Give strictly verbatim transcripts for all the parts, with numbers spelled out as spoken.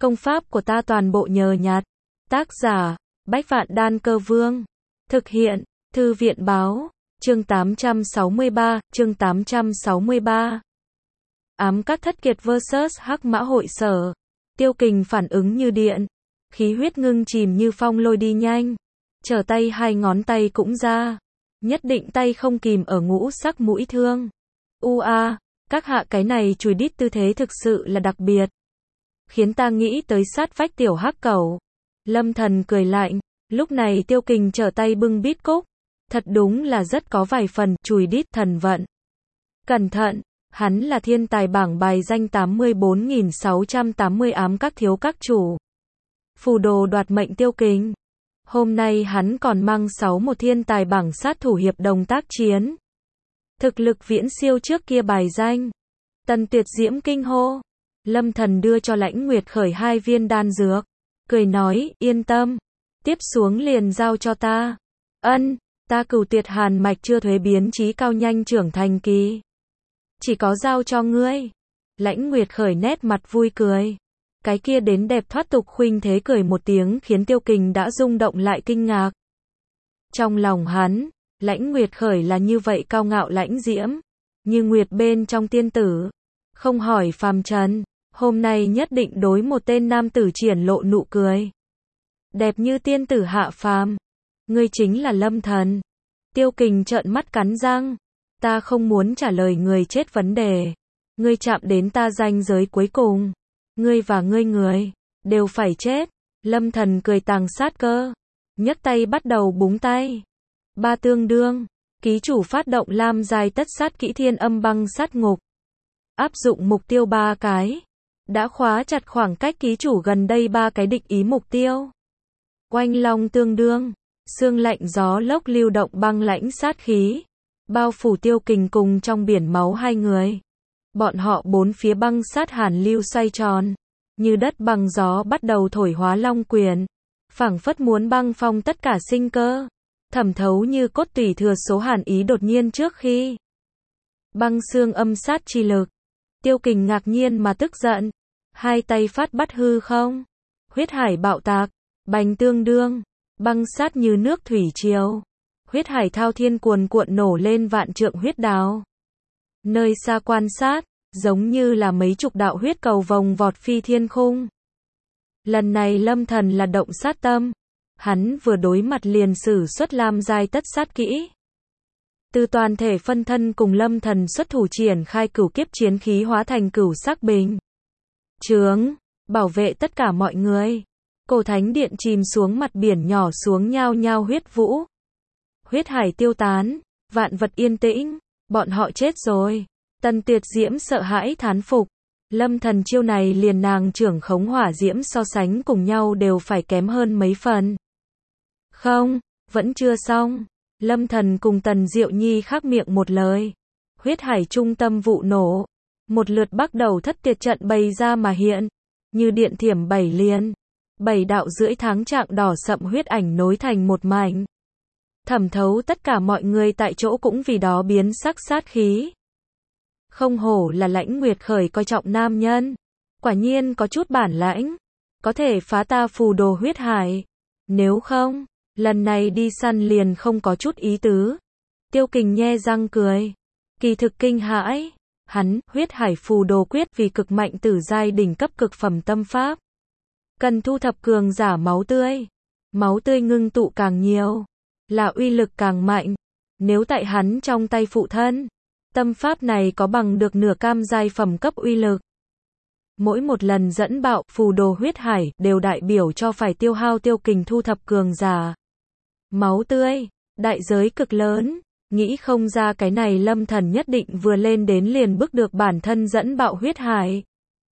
Công pháp của ta toàn bộ nhờ nhặt. Tác giả, Bách Vạn Đan Cơ Vương. Thực hiện, Thư viện Báo. Chương tám trăm sáu mươi ba, chương tám trăm sáu mươi ba. Ám các thất kiệt versus Hắc Mã hội sở. Tiêu Kình phản ứng như điện. Khí huyết ngưng chìm như phong lôi đi nhanh. Trở tay hai ngón tay cũng ra. Nhất định tay không kìm ở ngũ sắc mũi thương. U a, các hạ cái này chùi đít tư thế thực sự là đặc biệt. Khiến ta nghĩ tới sát vách tiểu hắc cẩu. Lâm Thần cười lạnh. Lúc này Tiêu Kình trở tay bưng bít cúc. Thật đúng là rất có vài phần chùi đít thần vận. Cẩn thận, hắn là thiên tài bảng bài danh tám mươi bốn nghìn sáu trăm tám mươi ám các thiếu các chủ. Phù đồ đoạt mệnh Tiêu Kình. Hôm nay hắn còn mang sáu một thiên tài bảng sát thủ hiệp đồng tác chiến. Thực lực viễn siêu trước kia bài danh. Tần Tuyệt Diễm kinh hô. Lâm Thần đưa cho Lãnh Nguyệt Khởi hai viên đan dược. Cười nói, yên tâm. Tiếp xuống liền giao cho ta. Ân, ta Cửu Tuyệt Hàn mạch chưa thuế biến chí cao nhanh trưởng thành kỳ. Chỉ có giao cho ngươi. Lãnh Nguyệt Khởi nét mặt vui cười. Cái kia đến đẹp thoát tục khuynh thế cười một tiếng khiến Tiêu Kình đã rung động lại kinh ngạc. Trong lòng hắn, Lãnh Nguyệt Khởi là như vậy cao ngạo lãnh diễm, như nguyệt bên trong tiên tử. Không hỏi phàm trần, hôm nay nhất định đối một tên nam tử triển lộ nụ cười. Đẹp như tiên tử hạ phàm. Ngươi chính là Lâm Thần. Tiêu Kình trợn mắt cắn răng. Ta không muốn trả lời người chết vấn đề. Ngươi chạm đến ta ranh giới cuối cùng. Ngươi và ngươi người, đều phải chết. Lâm Thần cười tàng sát cơ. Nhấc tay bắt đầu búng tay. Ba tương đương. Ký chủ phát động lam giai tất sát kỹ thiên âm băng sát ngục. Áp dụng mục tiêu ba cái. Đã khóa chặt khoảng cách ký chủ gần đây ba cái địch ý mục tiêu. Oanh long tương đương. Sương lạnh gió lốc lưu động băng lãnh sát khí. Bao phủ Tiêu Kình cùng trong biển máu hai người. Bọn họ bốn phía băng sát hàn lưu xoay tròn. Như đất băng gió bắt đầu thổi hóa long quyền. Phảng phất muốn băng phong tất cả sinh cơ. Thẩm thấu như cốt tủy thừa số hàn ý đột nhiên trước khi. Băng xương âm sát chi lực. Tiêu Kình ngạc nhiên mà tức giận. Hai tay phát bắt hư không. Huyết hải bạo tạc. Bành tương đương. Băng sát như nước thủy triều. Huyết hải thao thiên cuồn cuộn nổ lên vạn trượng huyết đào. Nơi xa quan sát, giống như là mấy chục đạo huyết cầu vòng vọt phi thiên khung. Lần này Lâm Thần là động sát tâm. Hắn vừa đối mặt liền sử xuất lam giai tất sát kỹ. Từ toàn thể phân thân cùng Lâm Thần xuất thủ triển khai cửu kiếp chiến khí hóa thành cửu sắc bình. Chướng, bảo vệ tất cả mọi người. Cổ thánh điện chìm xuống mặt biển nhỏ xuống nhao nhao huyết vũ. Huyết hải tiêu tán, vạn vật yên tĩnh, bọn họ chết rồi. Tần Tuyệt Diễm sợ hãi thán phục. Lâm Thần chiêu này liền nàng trưởng khống hỏa diễm so sánh cùng nhau đều phải kém hơn mấy phần. Không, vẫn chưa xong. Lâm Thần cùng Tần Diệu Nhi khác miệng một lời. Huyết hải trung tâm vụ nổ. Một lượt bắt đầu thất tiệt trận bày ra mà hiện. Như điện thiểm bảy liền. Bảy đạo rưỡi tháng trạng đỏ sậm huyết ảnh nối thành một mảnh. Thẩm thấu tất cả mọi người tại chỗ cũng vì đó biến sắc sát khí. Không hổ là Lãnh Nguyệt Khởi coi trọng nam nhân. Quả nhiên có chút bản lãnh. Có thể phá ta phù đồ huyết hải. Nếu không, lần này đi săn liền không có chút ý tứ. Tiêu Kình nhe răng cười. Kỳ thực kinh hãi. Hắn, huyết hải phù đồ quyết vì cực mạnh tử giai đỉnh cấp cực phẩm tâm pháp. Cần thu thập cường giả máu tươi. Máu tươi ngưng tụ càng nhiều. Là uy lực càng mạnh. Nếu tại hắn trong tay phụ thân. Tâm pháp này có bằng được nửa cam giai phẩm cấp uy lực. Mỗi một lần dẫn bạo phù đồ huyết hải đều đại biểu cho phải tiêu hao Tiêu Kình thu thập cường giả. Máu tươi, đại giới cực lớn. Nghĩ không ra cái này Lâm Thần nhất định vừa lên đến liền bức được bản thân dẫn bạo huyết hải.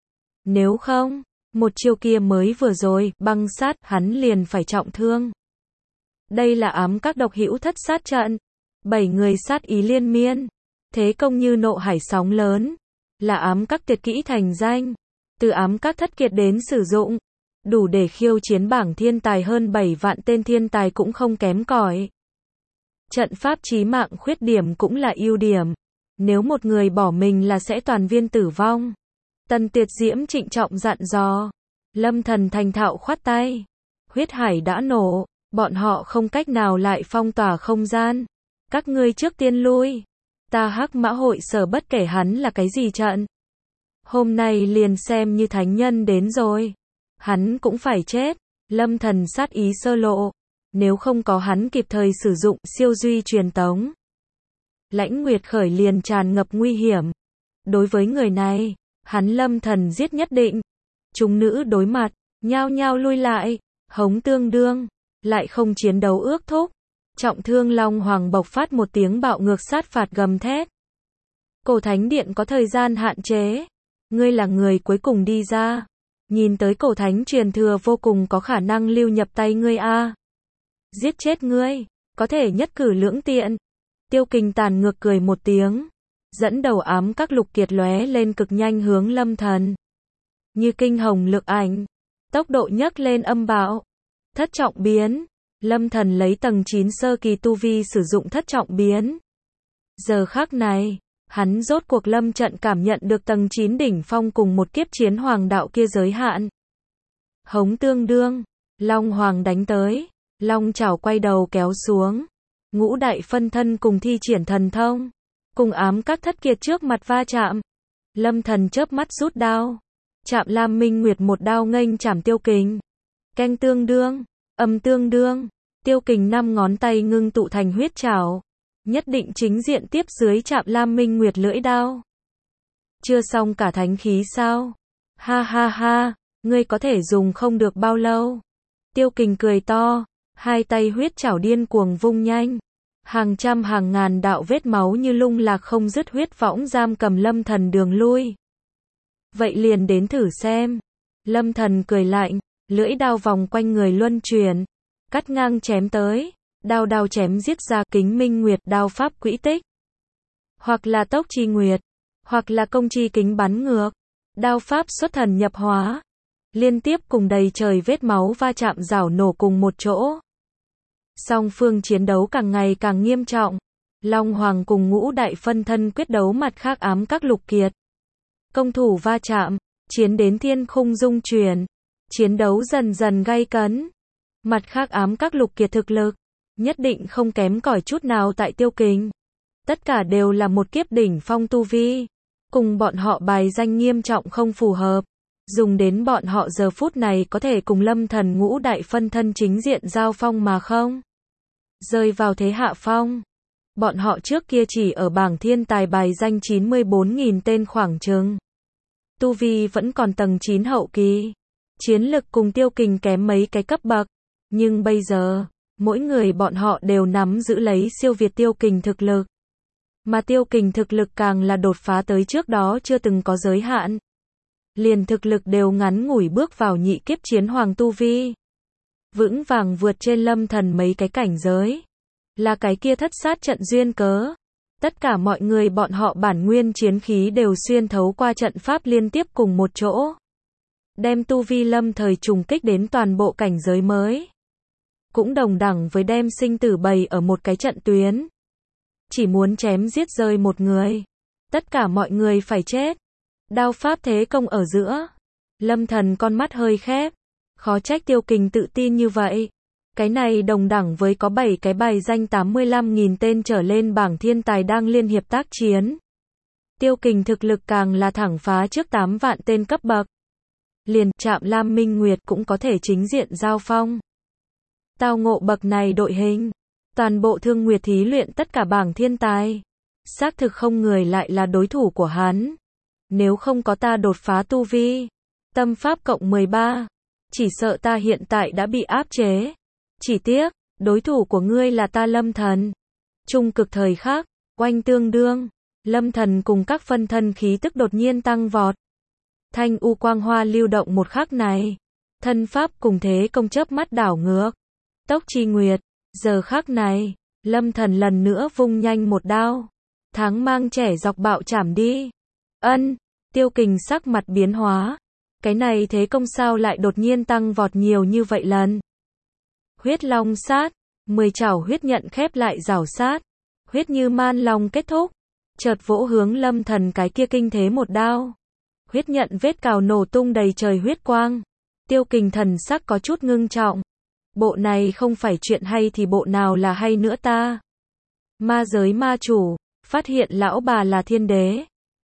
Nếu không, một chiêu kia mới vừa rồi, băng sát, hắn liền phải trọng thương. Đây là ám các độc hữu thất sát trận. Bảy người sát ý liên miên. Thế công như nộ hải sóng lớn. Là ám các tuyệt kỹ thành danh. Từ ám các thất kiệt đến sử dụng. Đủ để khiêu chiến bảng thiên tài hơn bảy vạn tên thiên tài cũng không kém cỏi. Trận pháp chí mạng khuyết điểm cũng là ưu điểm. Nếu một người bỏ mình là sẽ toàn viên tử vong. Tần Tuyệt Diễm trịnh trọng dặn dò. Lâm Thần thành thạo khoát tay. Huyết hải đã nổ, bọn họ không cách nào lại phong tỏa không gian. Các ngươi trước tiên lui. Ta Hắc Mã hội sở bất kể hắn là cái gì trận. Hôm nay liền xem như thánh nhân đến rồi. Hắn cũng phải chết. Lâm Thần sát ý sơ lộ. Nếu không có hắn kịp thời sử dụng siêu duy truyền tống, Lãnh Nguyệt Khởi liền tràn ngập nguy hiểm. Đối với người này, hắn Lâm Thần giết nhất định. Chúng nữ đối mặt, nhao nhao lui lại. Hống Tương Đương lại không chiến đấu ước thúc. Trọng Thương Long Hoàng bộc phát một tiếng bạo ngược sát phạt gầm thét. Cổ Thánh Điện có thời gian hạn chế. Ngươi là người cuối cùng đi ra. Nhìn tới cổ thánh truyền thừa vô cùng có khả năng lưu nhập tay ngươi a. Giết chết ngươi, có thể nhất cử lưỡng tiện. Tiêu Kình tàn ngược cười một tiếng, dẫn đầu ám các lục kiệt lóe lên cực nhanh hướng Lâm Thần. Như kinh hồng lực ảnh, tốc độ nhấc lên âm bạo. Thất trọng biến, Lâm Thần lấy tầng chín sơ kỳ tu vi sử dụng thất trọng biến. Giờ khắc này, hắn rốt cuộc lâm trận cảm nhận được tầng chín đỉnh phong cùng một kiếp chiến hoàng đạo kia giới hạn. Hống Tương Đương, Long Hoàng đánh tới, Long chảo quay đầu kéo xuống. Ngũ đại phân thân cùng thi triển thần thông, cùng ám các thất kiệt trước mặt va chạm. Lâm Thần chớp mắt rút đao, chạm Lam Minh Nguyệt một đao nghênh chảm Tiêu Kình. Canh Tương Đương, âm Tương Đương, Tiêu Kình năm ngón tay ngưng tụ thành huyết chảo. Nhất định chính diện tiếp dưới chạm Lam Minh Nguyệt lưỡi đao. Chưa xong cả thánh khí sao? Ha ha ha, ngươi có thể dùng không được bao lâu. Tiêu Kình cười to, hai tay huyết chảo điên cuồng vung nhanh. Hàng trăm hàng ngàn đạo vết máu như lung lạc không dứt huyết võng giam cầm Lâm Thần đường lui. Vậy liền đến thử xem. Lâm Thần cười lạnh, lưỡi đao vòng quanh người luân chuyển, cắt ngang chém tới. Đao đao chém giết ra Kính Minh Nguyệt đao pháp quỹ tích. Hoặc là tốc chi nguyệt, hoặc là công chi kính bắn ngược. Đao pháp xuất thần nhập hóa. Liên tiếp cùng đầy trời vết máu va chạm rảo nổ cùng một chỗ. Song phương chiến đấu càng ngày càng nghiêm trọng. Long Hoàng cùng ngũ đại phân thân quyết đấu mặt khác ám các lục kiệt. Công thủ va chạm, chiến đến thiên khung rung chuyển. Chiến đấu dần dần gay cấn. Mặt khác ám các lục kiệt thực lực nhất định không kém cỏi chút nào tại Tiêu Kình. Tất cả đều là một kiếp đỉnh phong tu vi. Cùng bọn họ bài danh nghiêm trọng không phù hợp. Dùng đến bọn họ giờ phút này có thể cùng Lâm Thần ngũ đại phân thân chính diện giao phong mà không rơi vào thế hạ phong. Bọn họ trước kia chỉ ở bảng thiên tài bài danh chín mươi bốn nghìn tên khoảng chừng. Tu vi vẫn còn tầng chín hậu kỳ. Chiến lực cùng Tiêu Kình kém mấy cái cấp bậc. Nhưng bây giờ, mỗi người bọn họ đều nắm giữ lấy siêu việt Tiêu Kình thực lực. Mà Tiêu Kình thực lực càng là đột phá tới trước đó chưa từng có giới hạn. Liền thực lực đều ngắn ngủi bước vào nhị kiếp chiến hoàng tu vi. Vững vàng vượt trên Lâm Thần mấy cái cảnh giới. Là cái kia thất sát trận duyên cớ. Tất cả mọi người bọn họ bản nguyên chiến khí đều xuyên thấu qua trận pháp liên tiếp cùng một chỗ. Đem tu vi Lâm thời trùng kích đến toàn bộ cảnh giới mới. Cũng đồng đẳng với đem sinh tử bày ở một cái trận tuyến. Chỉ muốn chém giết rơi một người. Tất cả mọi người phải chết. Đao pháp thế công ở giữa. Lâm Thần con mắt hơi khép. Khó trách Tiêu Kình tự tin như vậy. Cái này đồng đẳng với có bảy cái bài danh tám mươi lăm nghìn tên trở lên bảng thiên tài đang liên hiệp tác chiến. Tiêu Kình thực lực càng là thẳng phá trước tám vạn tên cấp bậc. Liền chạm Lam Minh Nguyệt cũng có thể chính diện giao phong. Tao ngộ bậc này đội hình. Toàn bộ Thương Nguyệt thí luyện tất cả bảng thiên tài. Xác thực không người lại là đối thủ của hắn. Nếu không có ta đột phá tu vi. Tâm pháp cộng mười ba. Chỉ sợ ta hiện tại đã bị áp chế. Chỉ tiếc, đối thủ của ngươi là ta Lâm Thần. Trung cực thời khắc, oanh tương đương. Lâm Thần cùng các phân thân khí tức đột nhiên tăng vọt. Thanh u quang hoa lưu động một khắc này. Thân pháp cùng thế công chớp mắt đảo ngược. Tốc chi nguyệt. Giờ khắc này, Lâm Thần lần nữa vung nhanh một đao. Tháng mang trẻ dọc bạo chảm đi. Ân, Tiêu Kình sắc mặt biến hóa. Cái này thế công sao lại đột nhiên tăng vọt nhiều như vậy lần. Huyết long sát. Mười chảo huyết nhận khép lại rảo sát. Huyết như man long kết thúc. Chợt vỗ hướng Lâm Thần cái kia kinh thế một đao. Huyết nhận vết cào nổ tung đầy trời huyết quang. Tiêu Kình thần sắc có chút ngưng trọng. Bộ này không phải chuyện hay thì bộ nào là hay nữa ta? Ma giới ma chủ, phát hiện lão bà là thiên đế.